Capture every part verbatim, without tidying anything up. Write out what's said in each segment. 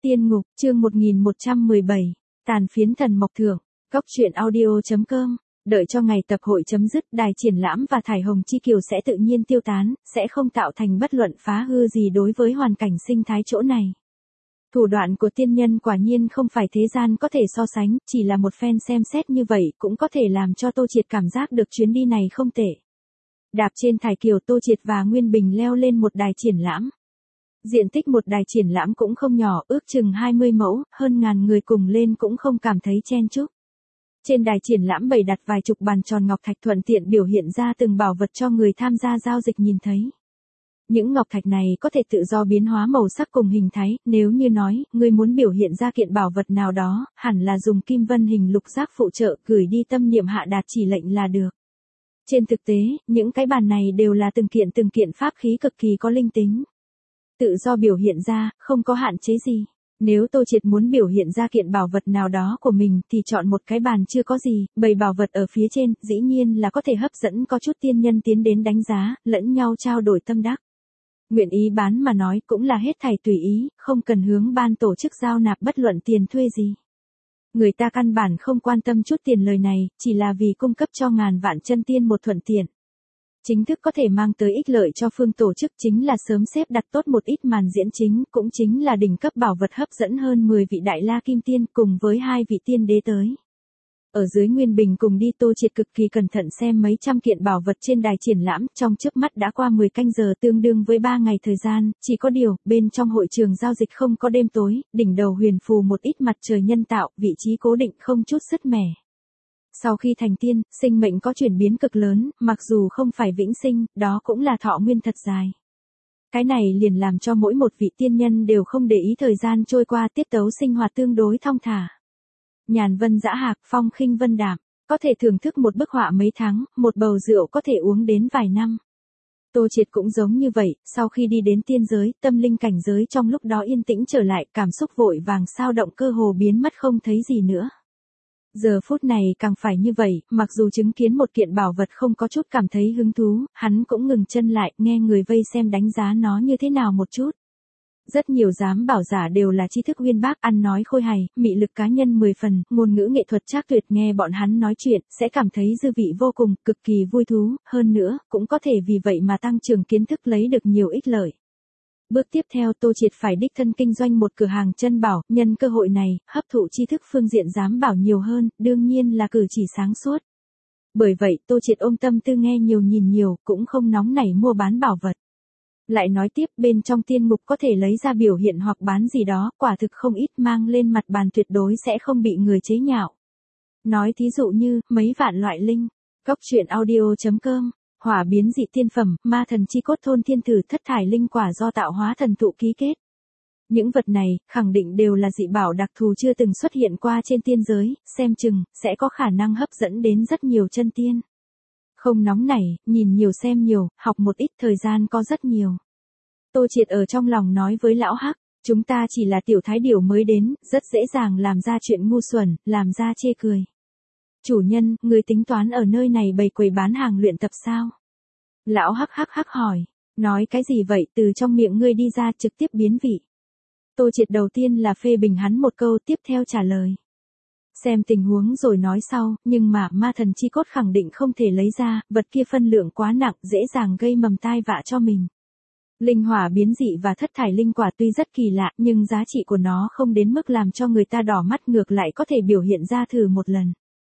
Tiên ngục, chương một nghìn một trăm mười bảy, tàn phiến thần mộc thưởng, góc truyện audio chấm com. Đợi cho ngày tập hội chấm dứt, đài triển lãm và thải hồng chi kiều sẽ tự nhiên tiêu tán, sẽ không tạo thành bất luận phá hư gì đối với hoàn cảnh sinh thái chỗ này. Thủ đoạn của tiên nhân quả nhiên không phải thế gian có thể so sánh, chỉ là một phen xem xét như vậy cũng có thể làm cho Tô Triệt cảm giác được chuyến đi này không tệ. Đạp trên thải kiều, Tô Triệt và Nguyên Bình leo lên một đài triển lãm. Diện tích một đài triển lãm cũng không nhỏ, ước chừng hai mươi mẫu, hơn ngàn người cùng lên cũng không cảm thấy chen chúc. Trên đài triển lãm bày đặt vài chục bàn tròn ngọc thạch thuận tiện biểu hiện ra từng bảo vật cho người tham gia giao dịch nhìn thấy. Những ngọc thạch này có thể tự do biến hóa màu sắc cùng hình thái, nếu như nói, người muốn biểu hiện ra kiện bảo vật nào đó, hẳn là dùng kim vân hình lục giác phụ trợ, gửi đi tâm niệm hạ đạt chỉ lệnh là được. Trên thực tế, những cái bàn này đều là từng kiện từng kiện pháp khí cực kỳ có linh tính. Tự do biểu hiện ra, không có hạn chế gì. Nếu Tô Triệt muốn biểu hiện ra kiện bảo vật nào đó của mình thì chọn một cái bàn chưa có gì, bày bảo vật ở phía trên, dĩ nhiên là có thể hấp dẫn có chút tiên nhân tiến đến đánh giá, lẫn nhau trao đổi tâm đắc. Nguyện ý bán mà nói cũng là hết thảy tùy ý, không cần hướng ban tổ chức giao nạp bất luận tiền thuê gì. Người ta căn bản không quan tâm chút tiền lời này, chỉ là vì cung cấp cho ngàn vạn chân tiên một thuận tiện. Chính thức có thể mang tới ích lợi cho phương tổ chức chính là sớm xếp đặt tốt một ít màn diễn chính, cũng chính là đỉnh cấp bảo vật hấp dẫn hơn mười vị đại la kim tiên cùng với hai vị tiên đế tới. Ở dưới Nguyên Bình cùng đi, Tô Triệt cực kỳ cẩn thận xem mấy trăm kiện bảo vật trên đài triển lãm, trong chớp mắt đã qua mười canh giờ tương đương với ba ngày thời gian, chỉ có điều, bên trong hội trường giao dịch không có đêm tối, đỉnh đầu huyền phù một ít mặt trời nhân tạo, vị trí cố định không chút sứt mẻ. Sau khi thành tiên, sinh mệnh có chuyển biến cực lớn, mặc dù không phải vĩnh sinh, đó cũng là thọ nguyên thật dài. Cái này liền làm cho mỗi một vị tiên nhân đều không để ý thời gian trôi qua, tiết tấu sinh hoạt tương đối thong thả. Nhàn vân dã hạc, phong khinh vân đạm, có thể thưởng thức một bức họa mấy tháng, một bầu rượu có thể uống đến vài năm. Tô Triệt cũng giống như vậy, sau khi đi đến tiên giới, tâm linh cảnh giới trong lúc đó yên tĩnh trở lại, cảm xúc vội vàng sao động cơ hồ biến mất không thấy gì nữa. Giờ phút này càng phải như vậy, mặc dù chứng kiến một kiện bảo vật không có chút cảm thấy hứng thú, hắn cũng ngừng chân lại, nghe người vây xem đánh giá nó như thế nào một chút. Rất nhiều giám bảo giả đều là tri thức uyên bác, ăn nói khôi hài, mị lực cá nhân mười phần, ngôn ngữ nghệ thuật trác tuyệt, nghe bọn hắn nói chuyện, sẽ cảm thấy dư vị vô cùng, cực kỳ vui thú, hơn nữa, cũng có thể vì vậy mà tăng trưởng kiến thức lấy được nhiều ích lợi. Bước tiếp theo, Tô Triệt phải đích thân kinh doanh một cửa hàng chân bảo, nhân cơ hội này, hấp thụ tri thức phương diện giám bảo nhiều hơn, đương nhiên là cử chỉ sáng suốt. Bởi vậy, Tô Triệt ôm tâm tư nghe nhiều nhìn nhiều, cũng không nóng nảy mua bán bảo vật. Lại nói tiếp, bên trong tiên ngục có thể lấy ra biểu hiện hoặc bán gì đó, quả thực không ít, mang lên mặt bàn tuyệt đối sẽ không bị người chế nhạo. Nói thí dụ như, mấy vạn loại linh, góc truyện audio chấm com. Hỏa biến dị tiên phẩm, ma thần chi cốt thôn thiên thử, thất thải linh quả do tạo hóa thần thụ ký kết. Những vật này, khẳng định đều là dị bảo đặc thù chưa từng xuất hiện qua trên tiên giới, xem chừng, sẽ có khả năng hấp dẫn đến rất nhiều chân tiên. Không nóng nảy, nhìn nhiều xem nhiều, học một ít, thời gian có rất nhiều. Tô Triệt ở trong lòng nói với lão Hắc, chúng ta chỉ là tiểu thái điểu mới đến, rất dễ dàng làm ra chuyện ngu xuẩn, làm ra chê cười. Chủ nhân, người tính toán ở nơi này bày quầy bán hàng luyện tập sao? Lão hắc hắc hắc hỏi, nói cái gì vậy, từ trong miệng ngươi đi ra trực tiếp biến vị. Tô Triệt đầu tiên là phê bình hắn một câu, tiếp theo trả lời. Xem tình huống rồi nói sau, nhưng mà ma thần chi cốt khẳng định không thể lấy ra, vật kia phân lượng quá nặng, dễ dàng gây mầm tai vạ cho mình. Linh hỏa biến dị và thất thải linh quả tuy rất kỳ lạ, nhưng giá trị của nó không đến mức làm cho người ta đỏ mắt, ngược lại có thể biểu hiện ra thử một lần.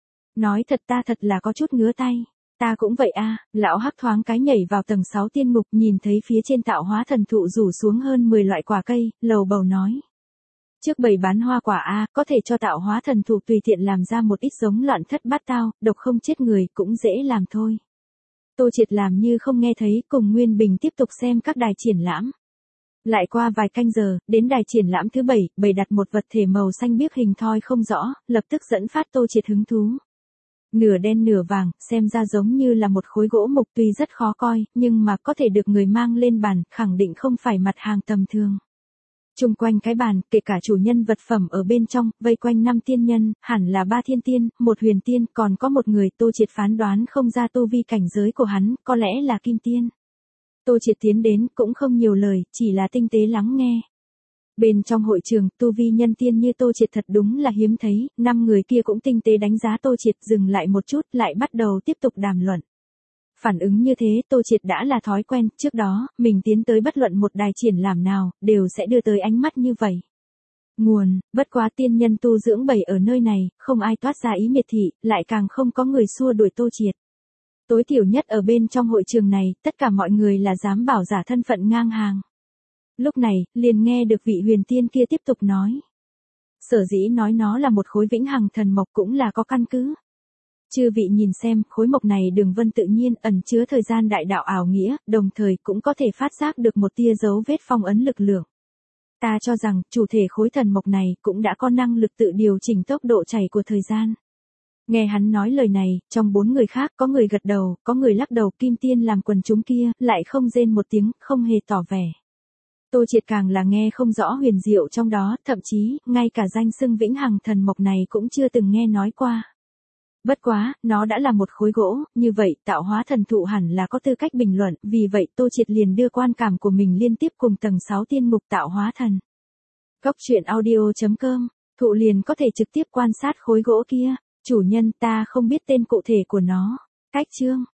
Nói thật, ta thật là có chút ngứa tay. Ta cũng vậy a. Lão Hắc thoáng cái nhảy vào tầng sáu tiên ngục, nhìn thấy phía trên tạo hóa thần thụ rủ xuống hơn mười loại quả cây, lầu bầu nói. Trước bày bán hoa quả a, có thể cho tạo hóa thần thụ tùy tiện làm ra một ít giống loạn thất bát tao, độc không chết người, cũng dễ làm thôi. Tô Triệt làm như không nghe thấy, cùng Nguyên Bình tiếp tục xem các đài triển lãm. Lại qua vài canh giờ, đến đài triển lãm thứ bảy, bày đặt một vật thể màu xanh biếc hình thoi không rõ, lập tức dẫn phát Tô Triệt hứng thú. Nửa đen nửa vàng, xem ra giống như là một khối gỗ mục, tuy rất khó coi, nhưng mà có thể được người mang lên bàn, khẳng định không phải mặt hàng tầm thường. Chung quanh cái bàn, kể cả chủ nhân vật phẩm ở bên trong, vây quanh năm tiên nhân, hẳn là ba thiên tiên, một huyền tiên, còn có một người Tô Triệt phán đoán không ra tu vi cảnh giới của hắn, có lẽ là kim tiên. Tô Triệt tiến đến, cũng không nhiều lời, chỉ là tinh tế lắng nghe. Bên trong hội trường, tu vi nhân tiên như Tô Triệt thật đúng là hiếm thấy, năm người kia cũng tinh tế đánh giá Tô Triệt, dừng lại một chút, lại bắt đầu tiếp tục đàm luận. Phản ứng như thế Tô Triệt đã là thói quen, trước đó, mình tiến tới bất luận một đài triển lãm nào, đều sẽ đưa tới ánh mắt như vậy. Nguồn, bất quá tiên nhân tu dưỡng bảy ở nơi này, không ai toát ra ý miệt thị, lại càng không có người xua đuổi Tô Triệt. Tối thiểu nhất ở bên trong hội trường này, tất cả mọi người là dám bảo giả thân phận ngang hàng. Lúc này, liền nghe được vị huyền tiên kia tiếp tục nói. Sở dĩ nói nó là một khối vĩnh hằng thần mộc cũng là có căn cứ. Chư vị nhìn xem, khối mộc này đường vân tự nhiên ẩn chứa thời gian đại đạo ảo nghĩa, đồng thời cũng có thể phát giác được một tia dấu vết phong ấn lực lượng. Ta cho rằng, chủ thể khối thần mộc này cũng đã có năng lực tự điều chỉnh tốc độ chảy của thời gian. Nghe hắn nói lời này, trong bốn người khác có người gật đầu, có người lắc đầu, kim tiên làm quần chúng kia, lại không rên một tiếng, không hề tỏ vẻ. Tô Triệt càng là nghe không rõ huyền diệu trong đó, thậm chí, ngay cả danh xưng vĩnh hằng thần mộc này cũng chưa từng nghe nói qua. Bất quá, nó đã là một khối gỗ, như vậy tạo hóa thần thụ hẳn là có tư cách bình luận, vì vậy Tô Triệt liền đưa quan cảm của mình liên tiếp cùng tầng sáu tiên mục tạo hóa thần. Góc truyện audio chấm com, thụ liền có thể trực tiếp quan sát khối gỗ kia, chủ nhân ta không biết tên cụ thể của nó, cách chương.